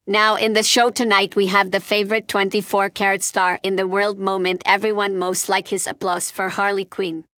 Now, in the show tonight, we have the favorite 24 karat star in the world moment everyone most like his applause for Harley Quinn.